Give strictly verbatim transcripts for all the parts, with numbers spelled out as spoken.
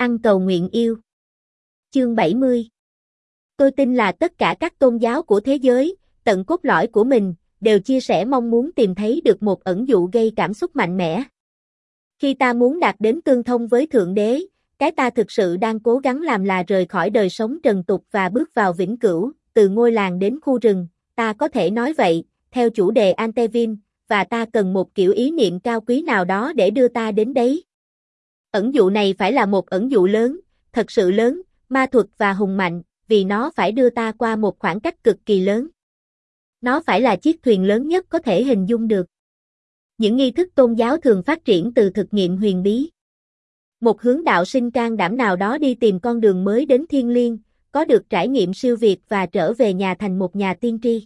Ăn cầu nguyện yêu. Chương bảy mươi. Tôi tin là tất cả các tôn giáo của thế giới, tận cốt lõi của mình, đều chia sẻ mong muốn tìm thấy được một ẩn dụ gây cảm xúc mạnh mẽ. Khi ta muốn đạt đến tương thông với Thượng Đế, cái ta thực sự đang cố gắng làm là rời khỏi đời sống trần tục và bước vào vĩnh cửu, từ ngôi làng đến khu rừng, ta có thể nói vậy, theo chủ đề Antevin, và ta cần một kiểu ý niệm cao quý nào đó để đưa ta đến đấy. Ẩn dụ này phải là một ẩn dụ lớn, thật sự lớn, ma thuật và hùng mạnh, vì nó phải đưa ta qua một khoảng cách cực kỳ lớn. Nó phải là chiếc thuyền lớn nhất có thể hình dung được. Những nghi thức tôn giáo thường phát triển từ thực nghiệm huyền bí. Một hướng đạo sinh can đảm nào đó đi tìm con đường mới đến thiên liêng, có được trải nghiệm siêu việt và trở về nhà thành một nhà tiên tri.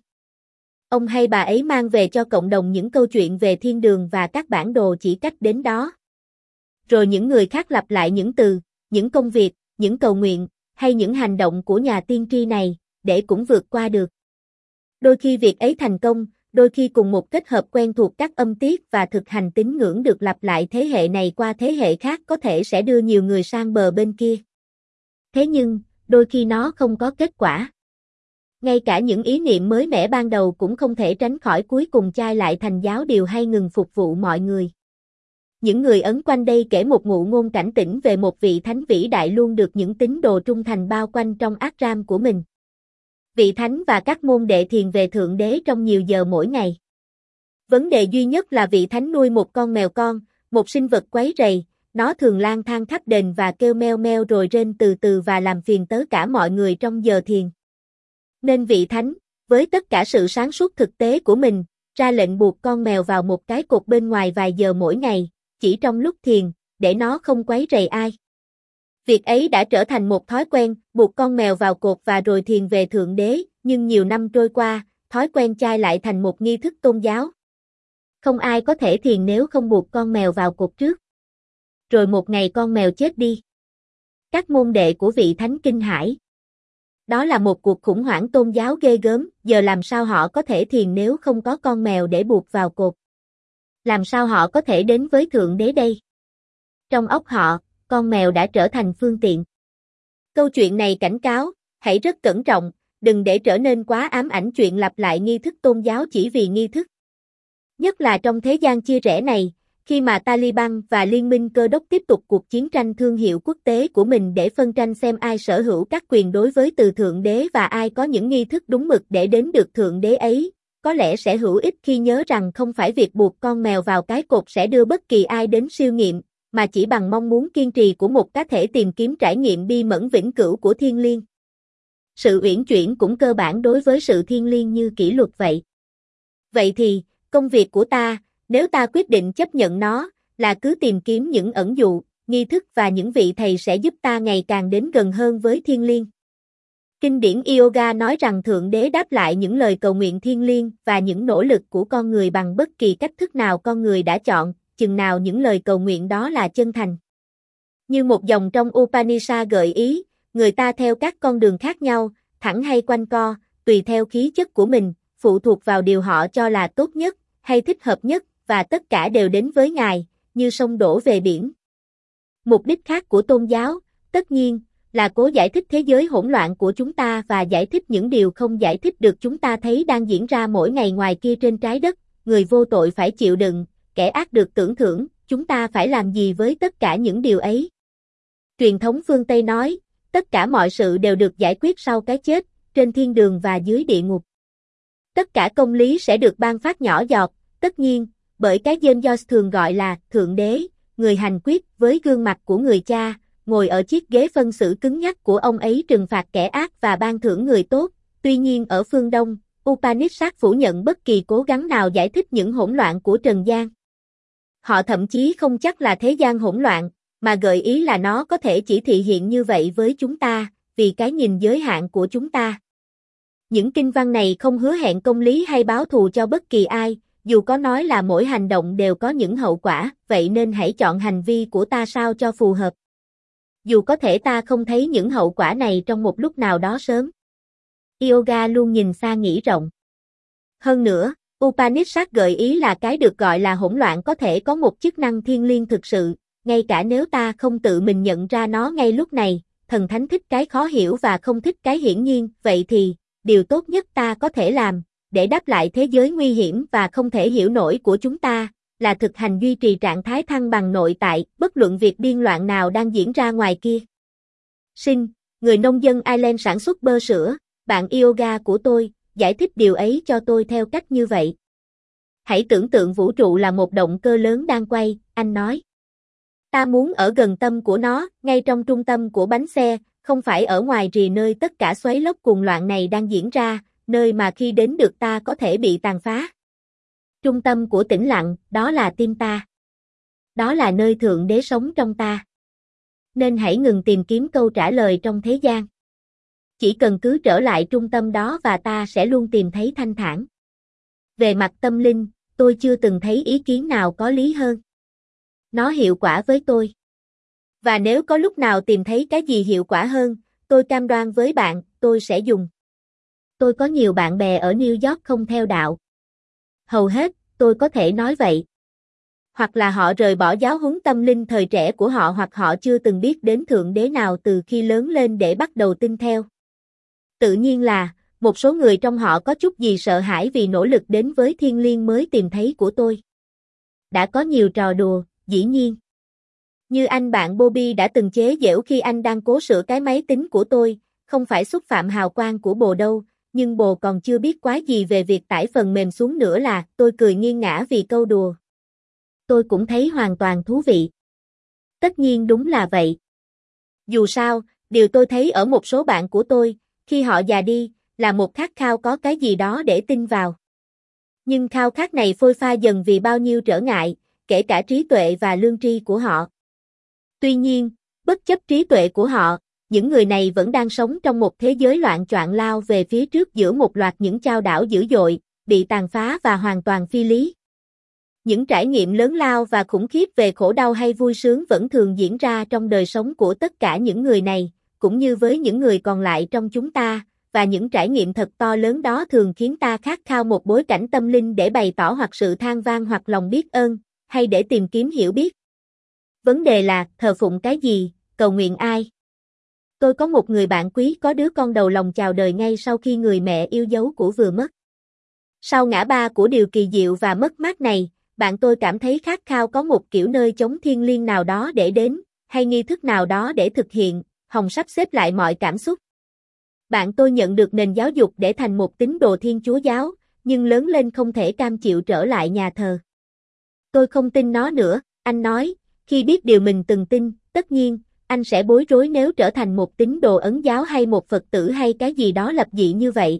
Ông hay bà ấy mang về cho cộng đồng những câu chuyện về thiên đường và các bản đồ chỉ cách đến đó. Rồi những người khác lặp lại những từ, những công việc, những cầu nguyện, hay những hành động của nhà tiên tri này, để cũng vượt qua được. Đôi khi việc ấy thành công, đôi khi cùng một kết hợp quen thuộc các âm tiết và thực hành tín ngưỡng được lặp lại thế hệ này qua thế hệ khác có thể sẽ đưa nhiều người sang bờ bên kia. Thế nhưng, đôi khi nó không có kết quả. Ngay cả những ý niệm mới mẻ ban đầu cũng không thể tránh khỏi cuối cùng chai lại thành giáo điều hay ngừng phục vụ mọi người. Những người ấn quanh đây kể một ngụ ngôn cảnh tỉnh về một vị thánh vĩ đại luôn được những tín đồ trung thành bao quanh trong ashram của mình. Vị thánh và các môn đệ thiền về Thượng Đế trong nhiều giờ mỗi ngày. Vấn đề duy nhất là vị thánh nuôi một con mèo con, một sinh vật quấy rầy, nó thường lang thang khắp đền và kêu meo meo rồi rên từ từ và làm phiền tới cả mọi người trong giờ thiền. Nên vị thánh, với tất cả sự sáng suốt thực tế của mình, ra lệnh buộc con mèo vào một cái cột bên ngoài vài giờ mỗi ngày, chỉ trong lúc thiền, để nó không quấy rầy ai. Việc ấy đã trở thành một thói quen, buộc con mèo vào cột và rồi thiền về Thượng Đế, nhưng nhiều năm trôi qua, thói quen chai lại thành một nghi thức tôn giáo. Không ai có thể thiền nếu không buộc con mèo vào cột trước. Rồi một ngày con mèo chết đi. Các môn đệ của vị thánh kinh hãi. Đó là một cuộc khủng hoảng tôn giáo ghê gớm, giờ làm sao họ có thể thiền nếu không có con mèo để buộc vào cột? Làm sao họ có thể đến với Thượng Đế đây? Trong óc họ, con mèo đã trở thành phương tiện. Câu chuyện này cảnh cáo, hãy rất cẩn trọng, đừng để trở nên quá ám ảnh chuyện lặp lại nghi thức tôn giáo chỉ vì nghi thức. Nhất là trong thế gian chia rẽ này, khi mà Taliban và Liên minh Cơ đốc tiếp tục cuộc chiến tranh thương hiệu quốc tế của mình để phân tranh xem ai sở hữu các quyền đối với từ Thượng Đế và ai có những nghi thức đúng mực để đến được Thượng Đế ấy, có lẽ sẽ hữu ích khi nhớ rằng không phải việc buộc con mèo vào cái cột sẽ đưa bất kỳ ai đến siêu nghiệm, mà chỉ bằng mong muốn kiên trì của một cá thể tìm kiếm trải nghiệm bi mẫn vĩnh cửu của thiên liêng. Sự uyển chuyển cũng cơ bản đối với sự thiên liêng như kỷ luật vậy. Vậy thì, công việc của ta, nếu ta quyết định chấp nhận nó, là cứ tìm kiếm những ẩn dụ, nghi thức và những vị thầy sẽ giúp ta ngày càng đến gần hơn với thiên liêng. Kinh điển Yoga nói rằng Thượng Đế đáp lại những lời cầu nguyện thiêng liêng và những nỗ lực của con người bằng bất kỳ cách thức nào con người đã chọn, chừng nào những lời cầu nguyện đó là chân thành. Như một dòng trong Upanishad gợi ý, người ta theo các con đường khác nhau, thẳng hay quanh co, tùy theo khí chất của mình, phụ thuộc vào điều họ cho là tốt nhất, hay thích hợp nhất, và tất cả đều đến với Ngài, như sông đổ về biển. Mục đích khác của tôn giáo, tất nhiên, là cố giải thích thế giới hỗn loạn của chúng ta và giải thích những điều không giải thích được chúng ta thấy đang diễn ra mỗi ngày ngoài kia trên trái đất, người vô tội phải chịu đựng, kẻ ác được tưởng thưởng, chúng ta phải làm gì với tất cả những điều ấy? Truyền thống phương Tây nói, tất cả mọi sự đều được giải quyết sau cái chết, trên thiên đường và dưới địa ngục. Tất cả công lý sẽ được ban phát nhỏ giọt, tất nhiên, bởi cái tên George thường gọi là Thượng Đế, người hành quyết với gương mặt của người cha, ngồi ở chiếc ghế phân xử cứng nhắc của ông ấy trừng phạt kẻ ác và ban thưởng người tốt. Tuy nhiên ở phương Đông, Upanishad phủ nhận bất kỳ cố gắng nào giải thích những hỗn loạn của trần gian. Họ thậm chí không chắc là thế gian hỗn loạn, mà gợi ý là nó có thể chỉ thị hiện như vậy với chúng ta, vì cái nhìn giới hạn của chúng ta. Những kinh văn này không hứa hẹn công lý hay báo thù cho bất kỳ ai, dù có nói là mỗi hành động đều có những hậu quả, vậy nên hãy chọn hành vi của ta sao cho phù hợp. Dù có thể ta không thấy những hậu quả này trong một lúc nào đó sớm. Yoga luôn nhìn xa nghĩ rộng. Hơn nữa, Upanishad gợi ý là cái được gọi là hỗn loạn có thể có một chức năng thiêng liêng thực sự, ngay cả nếu ta không tự mình nhận ra nó ngay lúc này, thần thánh thích cái khó hiểu và không thích cái hiển nhiên, vậy thì, điều tốt nhất ta có thể làm, để đáp lại thế giới nguy hiểm và không thể hiểu nổi của chúng ta, là thực hành duy trì trạng thái thăng bằng nội tại, bất luận việc điên loạn nào đang diễn ra ngoài kia. Sinh, người nông dân Ireland sản xuất bơ sữa, bạn yoga của tôi, giải thích điều ấy cho tôi theo cách như vậy. Hãy tưởng tượng vũ trụ là một động cơ lớn đang quay, anh nói. Ta muốn ở gần tâm của nó, ngay trong trung tâm của bánh xe, không phải ở ngoài rìa nơi tất cả xoáy lốc cuồng loạn này đang diễn ra, nơi mà khi đến được ta có thể bị tàn phá. Trung tâm của tĩnh lặng, đó là tim ta. Đó là nơi Thượng Đế sống trong ta. Nên hãy ngừng tìm kiếm câu trả lời trong thế gian. Chỉ cần cứ trở lại trung tâm đó và ta sẽ luôn tìm thấy thanh thản. Về mặt tâm linh, tôi chưa từng thấy ý kiến nào có lý hơn. Nó hiệu quả với tôi. Và nếu có lúc nào tìm thấy cái gì hiệu quả hơn, tôi cam đoan với bạn, tôi sẽ dùng. Tôi có nhiều bạn bè ở New York không theo đạo. Hầu hết, tôi có thể nói vậy. Hoặc là họ rời bỏ giáo huấn tâm linh thời trẻ của họ hoặc họ chưa từng biết đến Thượng Đế nào từ khi lớn lên để bắt đầu tin theo. Tự nhiên là, một số người trong họ có chút gì sợ hãi vì nỗ lực đến với thiên liêng mới tìm thấy của tôi. Đã có nhiều trò đùa, dĩ nhiên. Như anh bạn Bobby đã từng chế giễu khi anh đang cố sửa cái máy tính của tôi, không phải xúc phạm hào quang của bồ đâu, nhưng bồ còn chưa biết quá gì về việc tải phần mềm xuống nữa là, tôi cười nghiêng ngã vì câu đùa. Tôi cũng thấy hoàn toàn thú vị. Tất nhiên đúng là vậy. Dù sao, điều tôi thấy ở một số bạn của tôi, khi họ già đi, là một khát khao có cái gì đó để tin vào. Nhưng khao khát này phôi pha dần vì bao nhiêu trở ngại, kể cả trí tuệ và lương tri của họ. Tuy nhiên, bất chấp trí tuệ của họ, những người này vẫn đang sống trong một thế giới loạn choạng lao về phía trước giữa một loạt những chao đảo dữ dội, bị tàn phá và hoàn toàn phi lý. Những trải nghiệm lớn lao và khủng khiếp về khổ đau hay vui sướng vẫn thường diễn ra trong đời sống của tất cả những người này, cũng như với những người còn lại trong chúng ta, và những trải nghiệm thật to lớn đó thường khiến ta khát khao một bối cảnh tâm linh để bày tỏ hoặc sự than van hoặc lòng biết ơn, hay để tìm kiếm hiểu biết. Vấn đề là, thờ phụng cái gì, cầu nguyện ai? Tôi có một người bạn quý có đứa con đầu lòng chào đời ngay sau khi người mẹ yêu dấu của vừa mất. Sau ngã ba của điều kỳ diệu và mất mát này, bạn tôi cảm thấy khát khao có một kiểu nơi chốn thiêng liêng nào đó để đến, hay nghi thức nào đó để thực hiện, hòng sắp xếp lại mọi cảm xúc. Bạn tôi nhận được nền giáo dục để thành một tín đồ Thiên Chúa giáo, nhưng lớn lên không thể cam chịu trở lại nhà thờ. Tôi không tin nó nữa, anh nói, khi biết điều mình từng tin, tất nhiên, anh sẽ bối rối nếu trở thành một tín đồ Ấn giáo hay một Phật tử hay cái gì đó lập dị như vậy.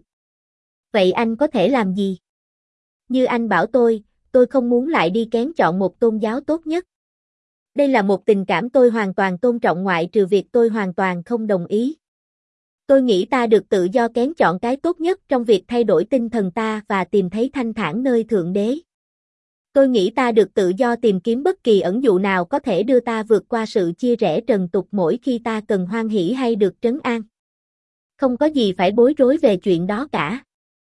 Vậy anh có thể làm gì? Như anh bảo tôi, tôi không muốn lại đi kén chọn một tôn giáo tốt nhất. Đây là một tình cảm tôi hoàn toàn tôn trọng ngoại trừ việc tôi hoàn toàn không đồng ý. Tôi nghĩ ta được tự do kén chọn cái tốt nhất trong việc thay đổi tinh thần ta và tìm thấy thanh thản nơi Thượng Đế. Tôi nghĩ ta được tự do tìm kiếm bất kỳ ẩn dụ nào có thể đưa ta vượt qua sự chia rẽ trần tục mỗi khi ta cần hoan hỷ hay được trấn an. Không có gì phải bối rối về chuyện đó cả.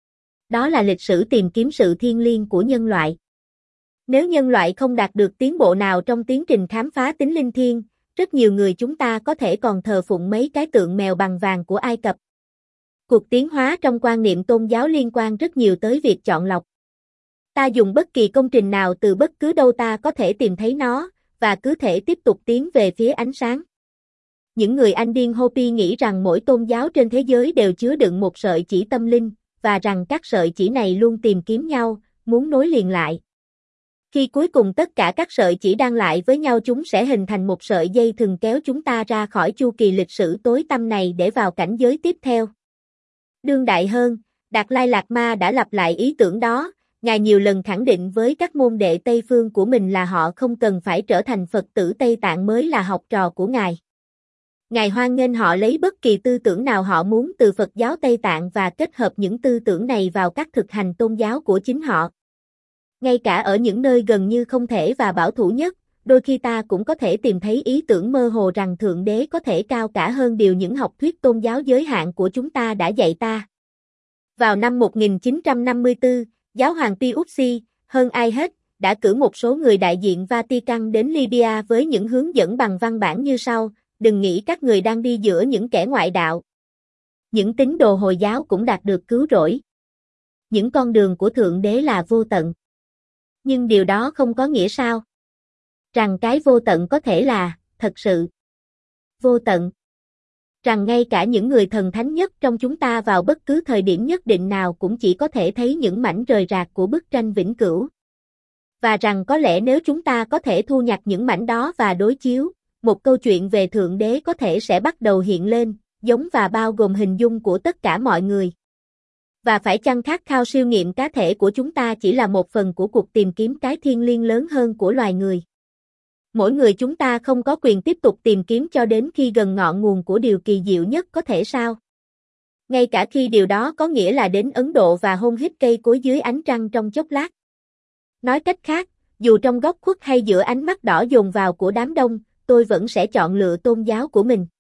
Đó là lịch sử tìm kiếm sự thiêng liêng của nhân loại. Nếu nhân loại không đạt được tiến bộ nào trong tiến trình khám phá tính linh thiêng, rất nhiều người chúng ta có thể còn thờ phụng mấy cái tượng mèo bằng vàng của Ai Cập. Cuộc tiến hóa trong quan niệm tôn giáo liên quan rất nhiều tới việc chọn lọc. Ta dùng bất kỳ công trình nào từ bất cứ đâu ta có thể tìm thấy nó, và cứ thể tiếp tục tiến về phía ánh sáng. Những người Anh điên Hopi nghĩ rằng mỗi tôn giáo trên thế giới đều chứa đựng một sợi chỉ tâm linh, và rằng các sợi chỉ này luôn tìm kiếm nhau, muốn nối liền lại. Khi cuối cùng tất cả các sợi chỉ đan lại với nhau chúng sẽ hình thành một sợi dây thừng kéo chúng ta ra khỏi chu kỳ lịch sử tối tăm này để vào cảnh giới tiếp theo. Đương đại hơn, Đạt Lai Lạt Ma đã lặp lại ý tưởng đó, Ngài nhiều lần khẳng định với các môn đệ Tây phương của mình là họ không cần phải trở thành Phật tử Tây Tạng mới là học trò của Ngài. Ngài hoan nghênh họ lấy bất kỳ tư tưởng nào họ muốn từ Phật giáo Tây Tạng và kết hợp những tư tưởng này vào các thực hành tôn giáo của chính họ. Ngay cả ở những nơi gần như không thể và bảo thủ nhất, đôi khi ta cũng có thể tìm thấy ý tưởng mơ hồ rằng Thượng Đế có thể cao cả hơn điều những học thuyết tôn giáo giới hạn của chúng ta đã dạy ta. Vào năm một nghìn chín trăm năm mươi tư, Giáo hoàng Pius, hơn ai hết, đã cử một số người đại diện Vatican đến Libya với những hướng dẫn bằng văn bản như sau: đừng nghĩ các người đang đi giữa những kẻ ngoại đạo. Những tín đồ Hồi giáo cũng đạt được cứu rỗi. Những con đường của Thượng Đế là vô tận. Nhưng điều đó không có nghĩa sao? Rằng cái vô tận có thể là, thật sự, vô tận. Rằng ngay cả những người thần thánh nhất trong chúng ta vào bất cứ thời điểm nhất định nào cũng chỉ có thể thấy những mảnh rời rạc của bức tranh vĩnh cửu. Và rằng có lẽ nếu chúng ta có thể thu nhặt những mảnh đó và đối chiếu, một câu chuyện về Thượng Đế có thể sẽ bắt đầu hiện lên, giống và bao gồm hình dung của tất cả mọi người. Và phải chăng khát khao siêu nghiệm cá thể của chúng ta chỉ là một phần của cuộc tìm kiếm cái thiêng liêng lớn hơn của loài người? Mỗi người chúng ta không có quyền tiếp tục tìm kiếm cho đến khi gần ngọn nguồn của điều kỳ diệu nhất có thể sao? Ngay cả khi điều đó có nghĩa là đến Ấn Độ và hôn hít cây cối dưới ánh trăng trong chốc lát. Nói cách khác, dù trong góc khuất hay giữa ánh mắt đỏ dồn vào của đám đông, tôi vẫn sẽ chọn lựa tôn giáo của mình.